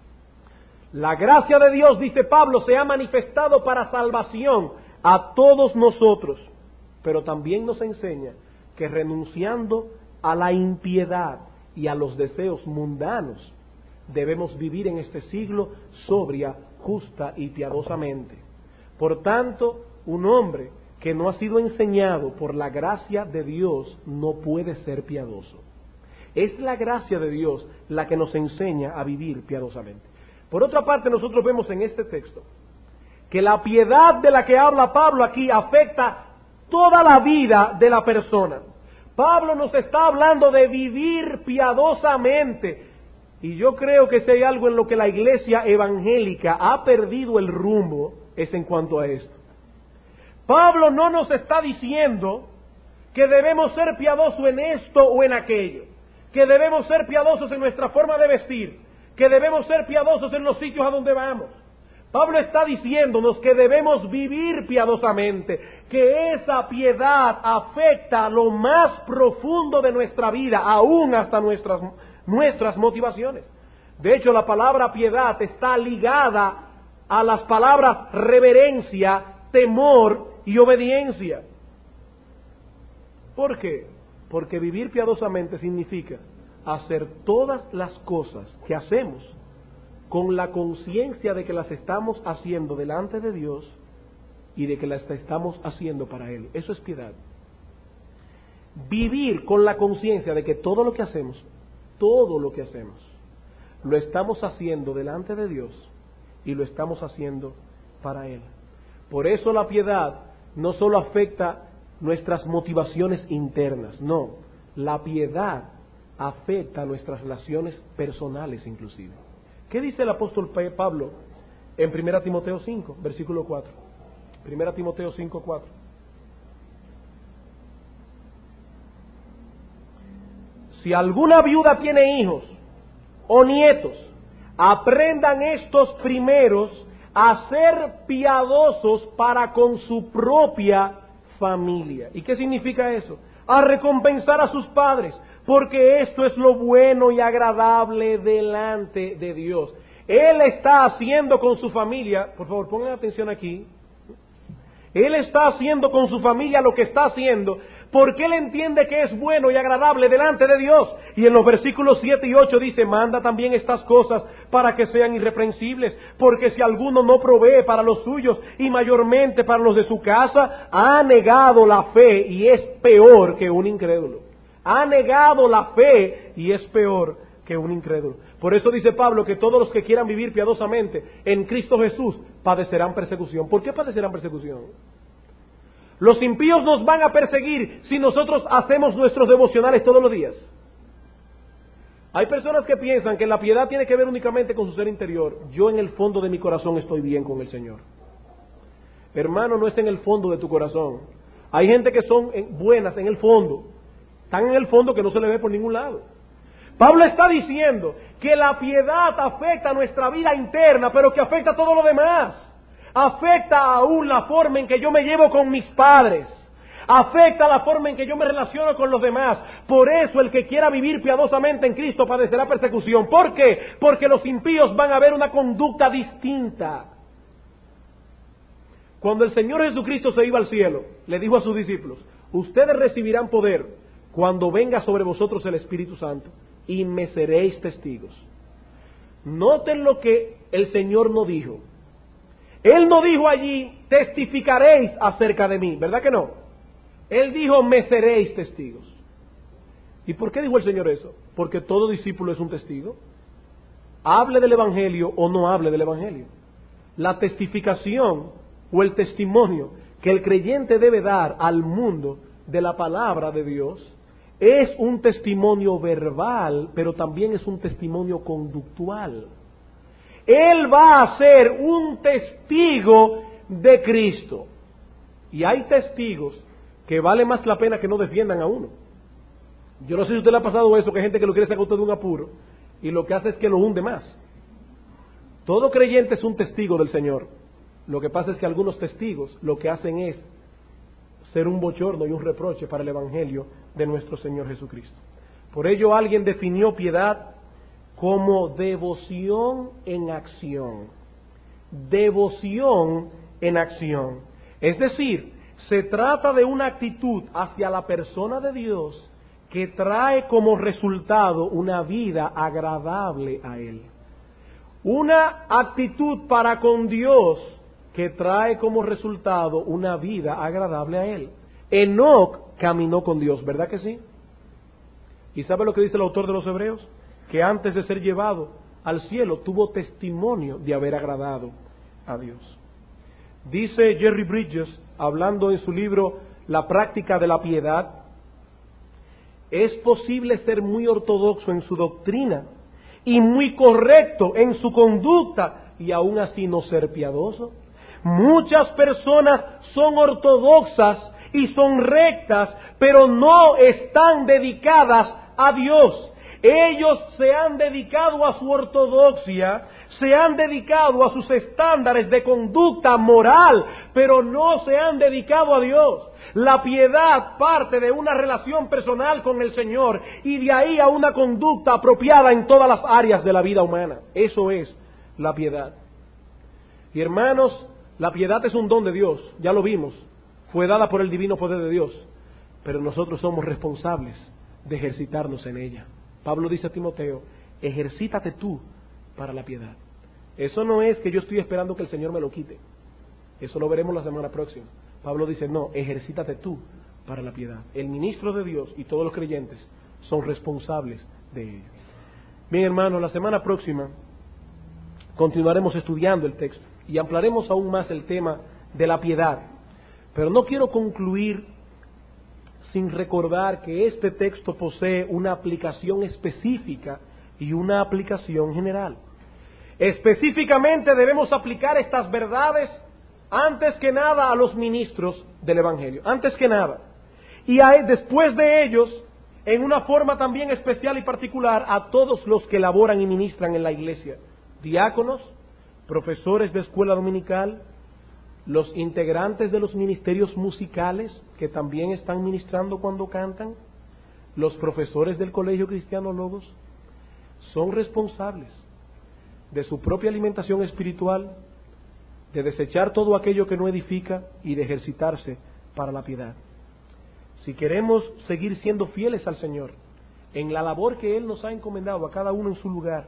La gracia de Dios, dice Pablo, se ha manifestado para salvación a todos nosotros, pero también nos enseña que renunciando a la impiedad y a los deseos mundanos, debemos vivir en este siglo sobria, justa y piadosamente. Por tanto, un hombre que no ha sido enseñado por la gracia de Dios no puede ser piadoso. Es la gracia de Dios la que nos enseña a vivir piadosamente. Por otra parte, nosotros vemos en este texto que la piedad de la que habla Pablo aquí afecta toda la vida de la persona. Pablo nos está hablando de vivir piadosamente. Y yo creo que si hay algo en lo que la iglesia evangélica ha perdido el rumbo, es en cuanto a esto. Pablo no nos está diciendo que debemos ser piadosos en esto o en aquello, que debemos ser piadosos en nuestra forma de vestir, que debemos ser piadosos en los sitios a donde vamos. Pablo está diciéndonos que debemos vivir piadosamente, que esa piedad afecta lo más profundo de nuestra vida, aún hasta nuestras, nuestras motivaciones. De hecho, la palabra piedad está ligada a las palabras reverencia, temor y obediencia. ¿Por qué? Porque vivir piadosamente significa hacer todas las cosas que hacemos con la conciencia de que las estamos haciendo delante de Dios y de que las estamos haciendo para Él. Eso es piedad. Vivir con la conciencia de que todo lo que hacemos, todo lo que hacemos, lo estamos haciendo delante de Dios y lo estamos haciendo para Él. Por eso la piedad no solo afecta nuestras motivaciones internas, no, la piedad afecta nuestras relaciones personales inclusive. ¿Qué dice el apóstol Pablo en primera Timoteo cinco, versículo cuatro? primera Timoteo cinco, cuatro. Si alguna viuda tiene hijos o nietos, aprendan estos primeros a ser piadosos para con su propia familia. ¿Y qué significa eso? A recompensar a sus padres, porque esto es lo bueno y agradable delante de Dios. Él está haciendo con su familia, por favor pongan atención aquí, Él está haciendo con su familia lo que está haciendo, porque Él entiende que es bueno y agradable delante de Dios. Y en los versículos siete y ocho dice, manda también estas cosas para que sean irreprensibles, porque si alguno no provee para los suyos y mayormente para los de su casa, ha negado la fe y es peor que un incrédulo. Ha negado la fe y es peor que un incrédulo. Por eso dice Pablo que todos los que quieran vivir piadosamente en Cristo Jesús padecerán persecución. ¿Por qué padecerán persecución? Los impíos nos van a perseguir si nosotros hacemos nuestros devocionales todos los días. Hay personas que piensan que la piedad tiene que ver únicamente con su ser interior. Yo en el fondo de mi corazón estoy bien con el Señor. Hermano, no es en el fondo de tu corazón. Hay gente que son buenas en el fondo. Están en el fondo que no se le ve por ningún lado. Pablo está diciendo que la piedad afecta nuestra vida interna, pero que afecta todo lo demás. Afecta aún la forma en que yo me llevo con mis padres. Afecta la forma en que yo me relaciono con los demás. Por eso el que quiera vivir piadosamente en Cristo padecerá persecución. ¿Por qué? Porque los impíos van a ver una conducta distinta. Cuando el Señor Jesucristo se iba al cielo, le dijo a sus discípulos: ustedes recibirán poder cuando venga sobre vosotros el Espíritu Santo, y me seréis testigos. Noten lo que el Señor no dijo. Él no dijo allí: testificaréis acerca de mí, ¿verdad que no? Él dijo: me seréis testigos. ¿Y por qué dijo el Señor eso? Porque todo discípulo es un testigo. Hable del Evangelio o no hable del Evangelio. La testificación o el testimonio que el creyente debe dar al mundo de la palabra de Dios es un testimonio verbal, pero también es un testimonio conductual. Él va a ser un testigo de Cristo. Y hay testigos que vale más la pena que no defiendan a uno. Yo no sé si a usted le ha pasado eso, que hay gente que lo quiere sacar a usted de un apuro y lo que hace es que lo hunde más. Todo creyente es un testigo del Señor. Lo que pasa es que algunos testigos lo que hacen es ser un bochorno y un reproche para el Evangelio de nuestro Señor Jesucristo. Por ello alguien definió piedad como devoción en acción. Devoción en acción. Es decir, se trata de una actitud hacia la persona de Dios que trae como resultado una vida agradable a Él. Una actitud para con Dios que trae como resultado una vida agradable a Él. Enoc caminó con Dios, ¿verdad que sí? ¿Y sabe lo que dice el autor de los Hebreos? Que antes de ser llevado al cielo tuvo testimonio de haber agradado a Dios. Dice Jerry Bridges, hablando en su libro La práctica de la piedad: es posible ser muy ortodoxo en su doctrina y muy correcto en su conducta y aún así no ser piadoso. Muchas personas son ortodoxas y son rectas, pero no están dedicadas a Dios. Ellos se han dedicado a su ortodoxia, se han dedicado a sus estándares de conducta moral, pero no se han dedicado a Dios. La piedad parte de una relación personal con el Señor y de ahí a una conducta apropiada en todas las áreas de la vida humana. Eso es la piedad. Y hermanos, la piedad es un don de Dios, ya lo vimos, fue dada por el divino poder de Dios, pero nosotros somos responsables de ejercitarnos en ella. Pablo dice a Timoteo: ejercítate tú para la piedad. Eso no es que yo estoy esperando que el Señor me lo quite, eso lo veremos la semana próxima. Pablo dice: no, ejercítate tú para la piedad. El ministro de Dios y todos los creyentes son responsables de ello. Bien, hermanos, la semana próxima continuaremos estudiando el texto y ampliaremos aún más el tema de la piedad. Pero no quiero concluir sin recordar que este texto posee una aplicación específica y una aplicación general. Específicamente debemos aplicar estas verdades antes que nada a los ministros del Evangelio, antes que nada. Y a, después de ellos, en una forma también especial y particular, a todos los que laboran y ministran en la iglesia: diáconos, profesores de escuela dominical, los integrantes de los ministerios musicales que también están ministrando cuando cantan, los profesores del Colegio Cristiano Logos, son responsables de su propia alimentación espiritual, de desechar todo aquello que no edifica y de ejercitarse para la piedad. Si queremos seguir siendo fieles al Señor en la labor que Él nos ha encomendado a cada uno en su lugar,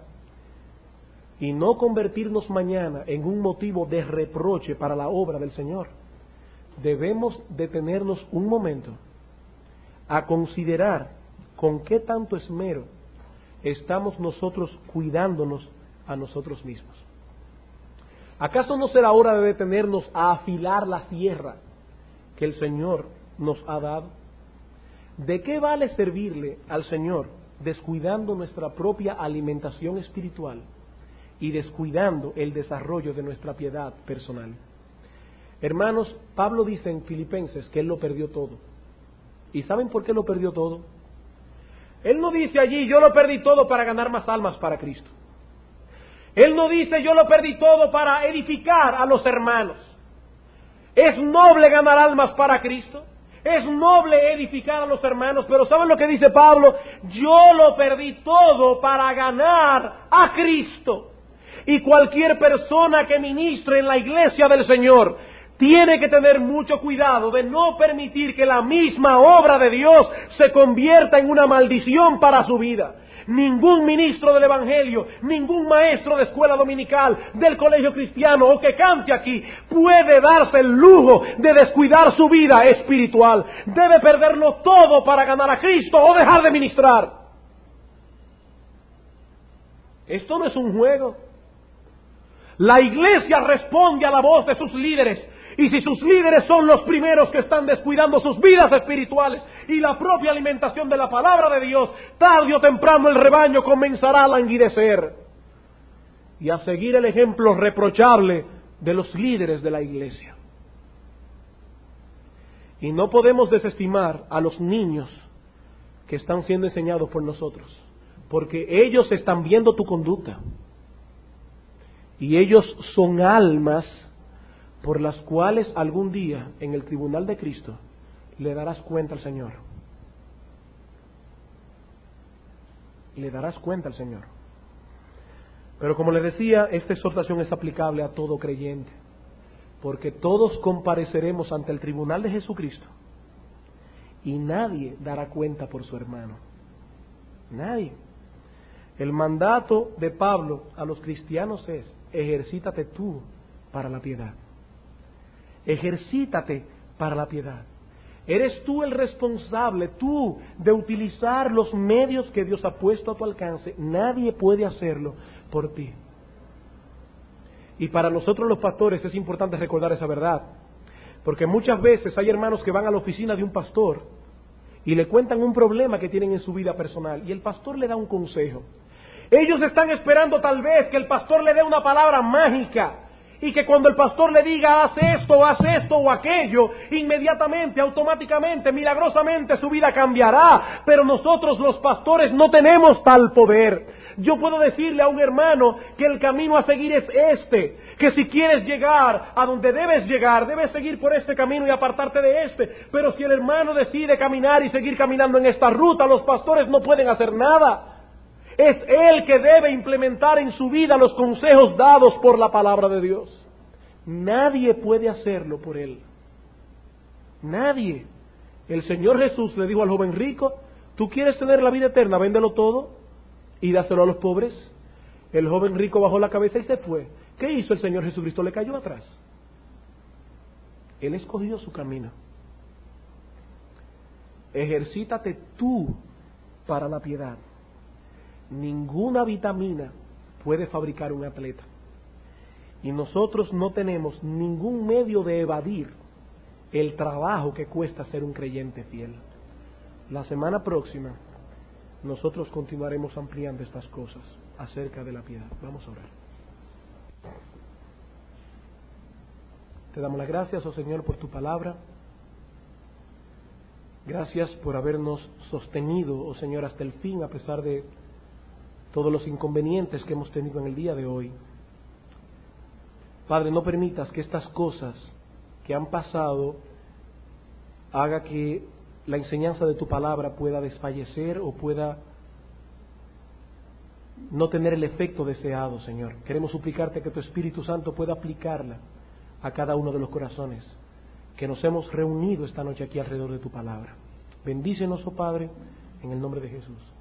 y no convertirnos mañana en un motivo de reproche para la obra del Señor, debemos detenernos un momento a considerar con qué tanto esmero estamos nosotros cuidándonos a nosotros mismos. ¿Acaso no será hora de detenernos a afilar la sierra que el Señor nos ha dado. ¿De qué vale servirle al Señor descuidando nuestra propia alimentación espiritual y descuidando el desarrollo de nuestra piedad personal? Hermanos, Pablo dice en Filipenses que él lo perdió todo. ¿Y saben por qué lo perdió todo? Él no dice allí, yo lo perdí todo para ganar más almas para Cristo. Él no dice, yo lo perdí todo para edificar a los hermanos. Es noble ganar almas para Cristo. Es noble edificar a los hermanos, pero ¿saben lo que dice Pablo? Yo lo perdí todo para ganar a Cristo. Y cualquier persona que ministre en la iglesia del Señor tiene que tener mucho cuidado de no permitir que la misma obra de Dios se convierta en una maldición para su vida. Ningún ministro del Evangelio, ningún maestro de escuela dominical, del colegio cristiano o que cante aquí, puede darse el lujo de descuidar su vida espiritual. Debe perderlo todo para ganar a Cristo o dejar de ministrar. Esto no es un juego. La iglesia responde a la voz de sus líderes. Y si sus líderes son los primeros que están descuidando sus vidas espirituales y la propia alimentación de la palabra de Dios, tarde o temprano el rebaño comenzará a languidecer y a seguir el ejemplo reprochable de los líderes de la iglesia. Y no podemos desestimar a los niños que están siendo enseñados por nosotros, porque ellos están viendo tu conducta y ellos son almas por las cuales algún día en el tribunal de Cristo le darás cuenta al Señor. Le darás cuenta al Señor. Pero como les decía, esta exhortación es aplicable a todo creyente, porque todos compareceremos ante el tribunal de Jesucristo y nadie dará cuenta por su hermano. Nadie. El mandato de Pablo a los cristianos es: ejercítate tú para la piedad. Ejercítate para la piedad. Eres tú el responsable, tú, de utilizar los medios que Dios ha puesto a tu alcance. Nadie puede hacerlo por ti. Y para nosotros los pastores es importante recordar esa verdad, porque muchas veces hay hermanos que van a la oficina de un pastor y le cuentan un problema que tienen en su vida personal y el pastor le da un consejo. Ellos están esperando tal vez que el pastor le dé una palabra mágica y que cuando el pastor le diga haz esto, haz esto o aquello, inmediatamente, automáticamente, milagrosamente su vida cambiará. Pero nosotros los pastores no tenemos tal poder. Yo puedo decirle a un hermano que el camino a seguir es este, que si quieres llegar a donde debes llegar, debes seguir por este camino y apartarte de este. Pero si el hermano decide caminar y seguir caminando en esta ruta, los pastores no pueden hacer nada. Es él que debe implementar en su vida los consejos dados por la palabra de Dios. Nadie puede hacerlo por él. Nadie. El Señor Jesús le dijo al joven rico: ¿tú quieres tener la vida eterna? Véndelo todo y dáselo a los pobres. El joven rico bajó la cabeza y se fue. ¿Qué hizo el Señor Jesucristo? Le cayó atrás. Él escogió su camino. Ejercítate tú para la piedad. Ninguna vitamina puede fabricar un atleta. Y nosotros no tenemos ningún medio de evadir el trabajo que cuesta ser un creyente fiel. La semana próxima nosotros continuaremos ampliando estas cosas acerca de la piedad. Vamos a orar. Te damos las gracias, oh Señor, por tu palabra. Gracias por habernos sostenido, oh Señor, hasta el fin, a pesar de todos los inconvenientes que hemos tenido en el día de hoy. Padre, no permitas que estas cosas que han pasado haga que la enseñanza de tu palabra pueda desfallecer o pueda no tener el efecto deseado, Señor. Queremos suplicarte que tu Espíritu Santo pueda aplicarla a cada uno de los corazones que nos hemos reunido esta noche aquí alrededor de tu palabra. Bendícenos, oh Padre, en el nombre de Jesús.